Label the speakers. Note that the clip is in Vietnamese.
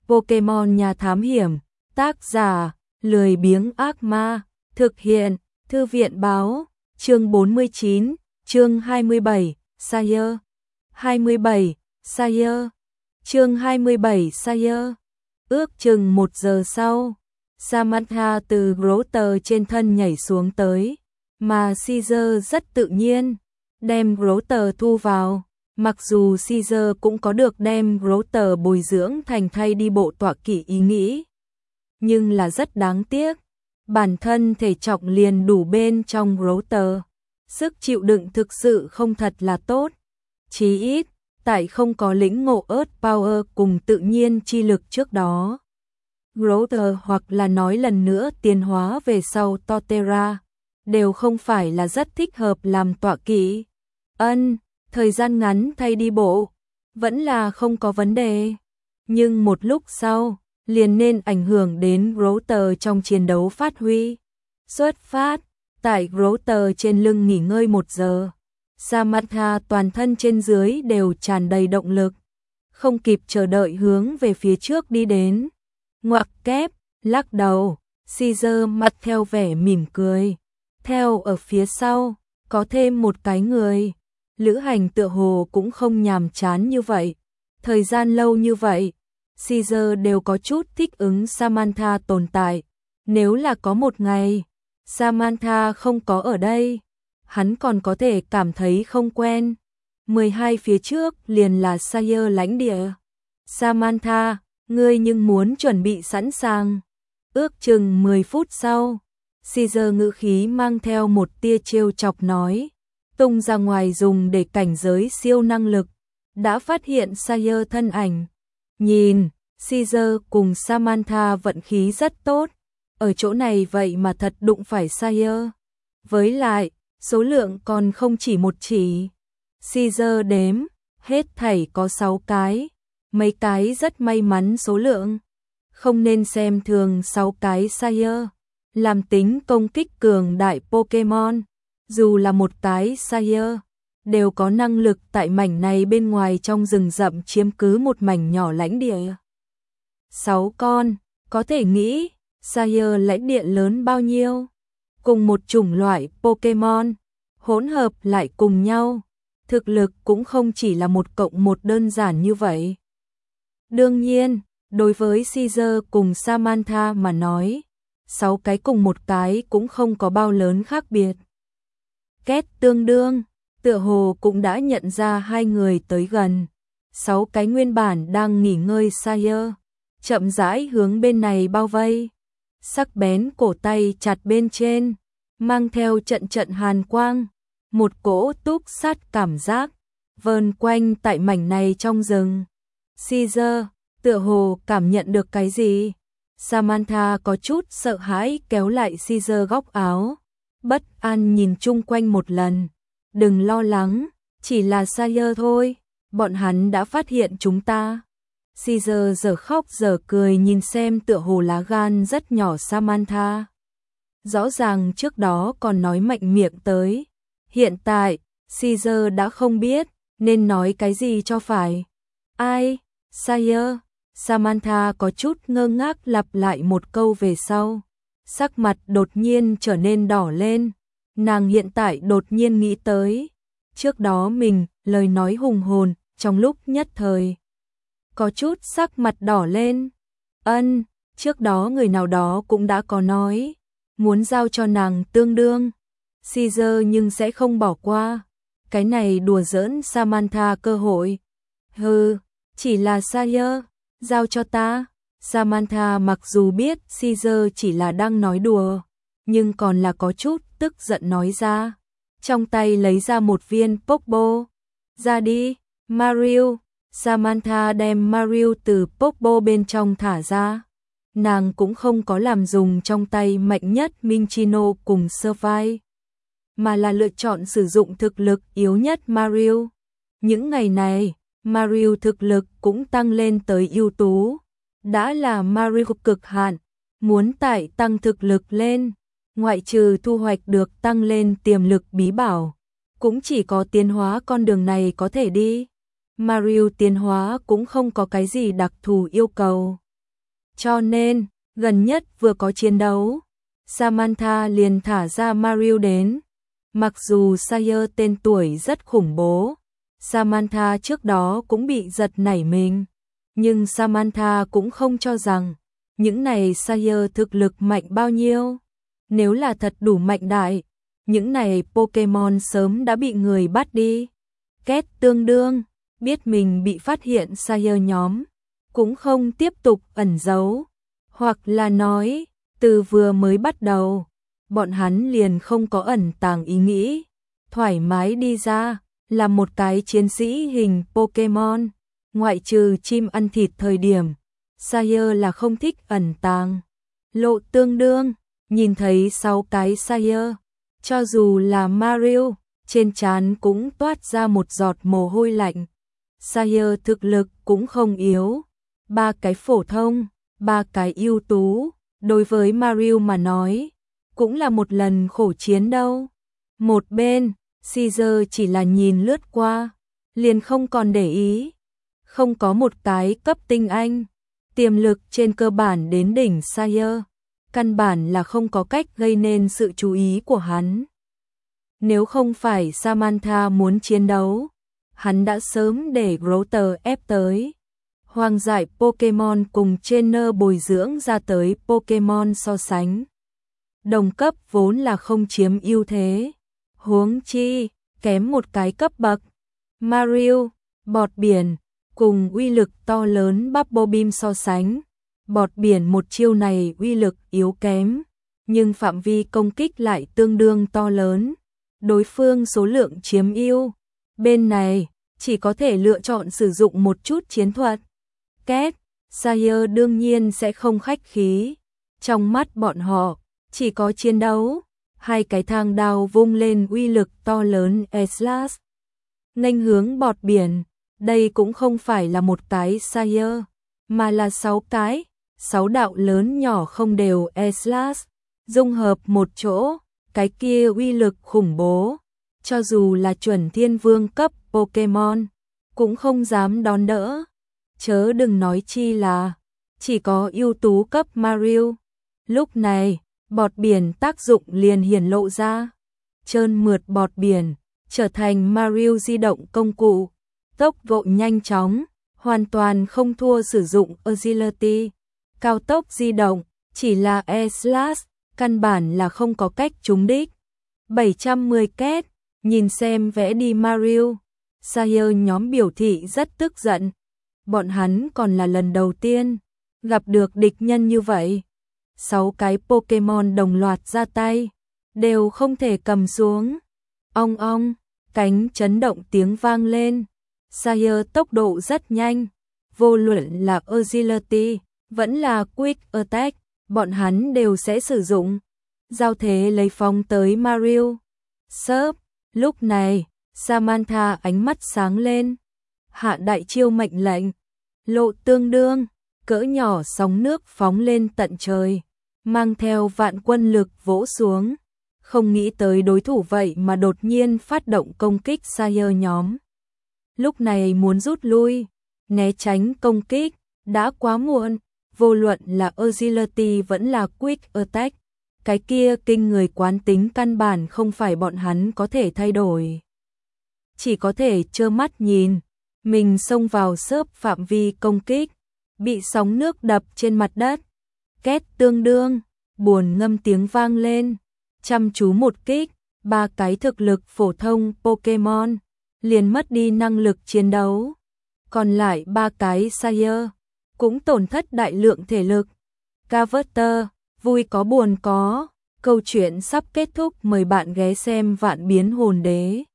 Speaker 1: Pokemon Nhà Thám Hiểm, tác giả, lười biếng ác ma, thực hiện, Thư viện Báo, chương 49, chương 27, Sire, 27, Sire, chương 27, Sire. Ước chừng 1 giờ sau, Samantha từ Grotter trên thân nhảy xuống tới, mà Caesar rất tự nhiên đem Grotter thu vào. Mặc dù Caesar cũng có được đem Grotter bồi dưỡng thành thay đi bộ tọa kỵ ý nghĩ, nhưng là rất đáng tiếc, bản thân thể trọng liền đủ bên trong Grotter, sức chịu đựng thực sự không thật là tốt, chí ít tại không có lĩnh ngộ Earth Power cùng tự nhiên chi lực trước đó. Grotter hoặc là nói lần nữa tiến hóa về sau Torterra, đều không phải là rất thích hợp làm tọa kỵ. Thời gian ngắn thay đi bộ, vẫn là không có vấn đề. Nhưng một lúc sau, liền nên ảnh hưởng đến Grotter trong chiến đấu phát huy. Xuất phát, tại Grotter trên lưng nghỉ ngơi 1 giờ. Samantha toàn thân trên dưới đều tràn đầy động lực, không kịp chờ đợi hướng về phía trước đi đến. Ngoặc kép, lắc đầu, Caesar mặt theo vẻ mỉm cười. Theo ở phía sau, có thêm một cái người. Lữ hành tựa hồ cũng không nhàm chán như vậy. Thời gian lâu như vậy, Caesar đều có chút thích ứng Samantha tồn tại. Nếu là có một ngày, Samantha không có ở đây, hắn còn có thể cảm thấy không quen. 12 phía trước liền là Sire lãnh địa. Samantha, ngươi nhưng muốn chuẩn bị sẵn sàng. Ước chừng 10 phút sau, Caesar ngữ khí mang theo một tia trêu chọc nói, tung ra ngoài dùng để cảnh giới siêu năng lực, đã phát hiện Sire thân ảnh. Nhìn, Caesar cùng Samantha vận khí rất tốt, ở chỗ này vậy mà thật đụng phải Sire. Với lại, số lượng còn không chỉ một chỉ. Caesar đếm, hết thảy có 6 cái, mấy cái rất may mắn số lượng. Không nên xem thường 6 cái Sire, làm tính công kích cường đại Pokemon. Dù là một cái Sire, đều có năng lực tại mảnh này bên ngoài trong rừng rậm chiếm cứ một mảnh nhỏ lãnh địa. 6 con, có thể nghĩ, Sire lãnh địa lớn bao nhiêu? Cùng một chủng loại Pokemon, hỗn hợp lại cùng nhau, thực lực cũng không chỉ là 1+1 đơn giản như vậy. Đương nhiên, đối với Caesar cùng Samantha mà nói, 6 cái cùng một cái cũng không có bao lớn khác biệt. Két tương đương, tựa hồ cũng đã nhận ra hai người tới gần. 6 cái nguyên bản đang nghỉ ngơi Sire, chậm rãi hướng bên này bao vây. Sắc bén cổ tay chặt bên trên, mang theo trận trận hàn quang, một cỗ túc sát cảm giác vờn quanh tại mảnh này trong rừng. Caesar tựa hồ cảm nhận được cái gì. Samantha có chút sợ hãi kéo lại Caesar góc áo, bất an nhìn chung quanh một lần. Đừng lo lắng, chỉ là Sire thôi, bọn hắn đã phát hiện chúng ta. Caesar giờ khóc giờ cười nhìn xem tựa hồ lá gan rất nhỏ Samantha. Rõ ràng trước đó còn nói mạnh miệng tới. Hiện tại, Caesar đã không biết nên nói cái gì cho phải. Ai? Sire? Samantha có chút ngơ ngác lặp lại một câu về sau. Sắc mặt đột nhiên trở nên đỏ lên. Nàng hiện tại đột nhiên nghĩ tới. Trước đó mình, lời nói hùng hồn, trong lúc nhất thời. Có chút sắc mặt đỏ lên. Trước đó người nào đó cũng đã có nói. Muốn giao cho nàng tương đương. Caesar nhưng sẽ không bỏ qua. Cái này đùa giỡn Samantha cơ hội. Hừ, chỉ là Sire, giao cho ta. Samantha mặc dù biết Caesar chỉ là đang nói đùa, nhưng còn là có chút tức giận nói ra. Trong tay lấy ra một viên Pokeball. Ra đi, Mario. Samantha đem Mario từ Pokeball bên trong thả ra. Nàng cũng không có làm dùng trong tay mạnh nhất Minccino cùng Survive, mà là lựa chọn sử dụng thực lực yếu nhất Mario. Những ngày này, Mario thực lực cũng tăng lên tới ưu tú. Đã là Mario cực hạn, muốn tải tăng thực lực lên, ngoại trừ thu hoạch được tăng lên tiềm lực bí bảo, cũng chỉ có tiến hóa con đường này có thể đi. Mario tiến hóa cũng không có cái gì đặc thù yêu cầu. Cho nên, gần nhất vừa có chiến đấu, Samantha liền thả ra Mariel đến. Mặc dù Sire tên tuổi rất khủng bố, Samantha trước đó cũng bị giật nảy mình, nhưng Samantha cũng không cho rằng những này Sire thực lực mạnh bao nhiêu. Nếu là thật đủ mạnh đại, những này Pokemon sớm đã bị người bắt đi. Két tương đương, biết mình bị phát hiện Sire nhóm, cũng không tiếp tục ẩn giấu, hoặc là nói, từ vừa mới bắt đầu, bọn hắn liền không có ẩn tàng ý nghĩ, thoải mái đi ra, là một cái chiến sĩ hình Pokemon, ngoại trừ chim ăn thịt thời điểm, Sire là không thích ẩn tàng. Lộ tương đương, nhìn thấy 6 cái Sire, cho dù là Mariel, trên trán cũng toát ra một giọt mồ hôi lạnh. Sire thực lực cũng không yếu, 3 cái phổ thông, 3 cái ưu tú, đối với Mariel mà nói, cũng là một lần khổ chiến đâu. Một bên, Caesar chỉ là nhìn lướt qua, liền không còn để ý. Không có một cái cấp tinh anh, tiềm lực trên cơ bản đến đỉnh Sire, căn bản là không có cách gây nên sự chú ý của hắn. Nếu không phải Samantha muốn chiến đấu, hắn đã sớm để Grotter ép tới. Hoang dại Pokemon cùng trainer bồi dưỡng ra tới Pokemon so sánh. Đồng cấp vốn là không chiếm ưu thế, huống chi, kém một cái cấp bậc. Mariel, bọt biển, cùng uy lực to lớn Bubble Beam so sánh. Bọt biển một chiêu này uy lực yếu kém, nhưng phạm vi công kích lại tương đương to lớn. Đối phương số lượng chiếm ưu, bên này chỉ có thể lựa chọn sử dụng một chút chiến thuật. Két, Sire đương nhiên sẽ không khách khí. Trong mắt bọn họ, chỉ có chiến đấu. Hai cái thang đao vung lên uy lực to lớn E-Slash. Nghênh hướng bọt biển, đây cũng không phải là một cái Sire, mà là 6 cái, 6 đạo lớn nhỏ không đều E-Slash. Dung hợp một chỗ, cái kia uy lực khủng bố. Cho dù là chuẩn thiên vương cấp Pokemon, cũng không dám đón đỡ. Chớ đừng nói chi là, chỉ có ưu tú cấp Mariel. Lúc này, bọt biển tác dụng liền hiển lộ ra. Trơn mượt bọt biển, trở thành Mariel di động công cụ. Tốc độ nhanh chóng, hoàn toàn không thua sử dụng Agility. Cao tốc di động, chỉ là E-Slash, căn bản là không có cách trúng đích. 710 két, nhìn xem vẽ đi Mariel. Sire nhóm biểu thị rất tức giận. Bọn hắn còn là lần đầu tiên gặp được địch nhân như vậy. 6 cái Pokemon đồng loạt ra tay, đều không thể cầm xuống. Ong ong, cánh chấn động tiếng vang lên. Sire tốc độ rất nhanh, vô luận là Agility, vẫn là Quick Attack, bọn hắn đều sẽ sử dụng. Giao thế lấy phong tới Mariel. Sớp, lúc này, Samantha ánh mắt sáng lên. Hạ đại chiêu mệnh lệnh. Lộ tương đương, cỡ nhỏ sóng nước phóng lên tận trời, mang theo vạn quân lực vỗ xuống. Không nghĩ tới đối thủ vậy mà đột nhiên phát động công kích Sire nhóm. Lúc này muốn rút lui, né tránh công kích, đã quá muộn. Vô luận là Agility vẫn là Quick Attack, cái kia kinh người quán tính căn bản không phải bọn hắn có thể thay đổi. Chỉ có thể trơ mắt nhìn mình xông vào xớp phạm vi công kích, bị sóng nước đập trên mặt đất. Két tương đương, buồn ngâm tiếng vang lên, chăm chú một kích, 3 cái thực lực phổ thông Pokemon liền mất đi năng lực chiến đấu. Còn lại 3 cái Sire cũng tổn thất đại lượng thể lực. Carver, vui có buồn có, câu chuyện sắp kết thúc, mời bạn ghé xem Vạn Biến Hồn Đế.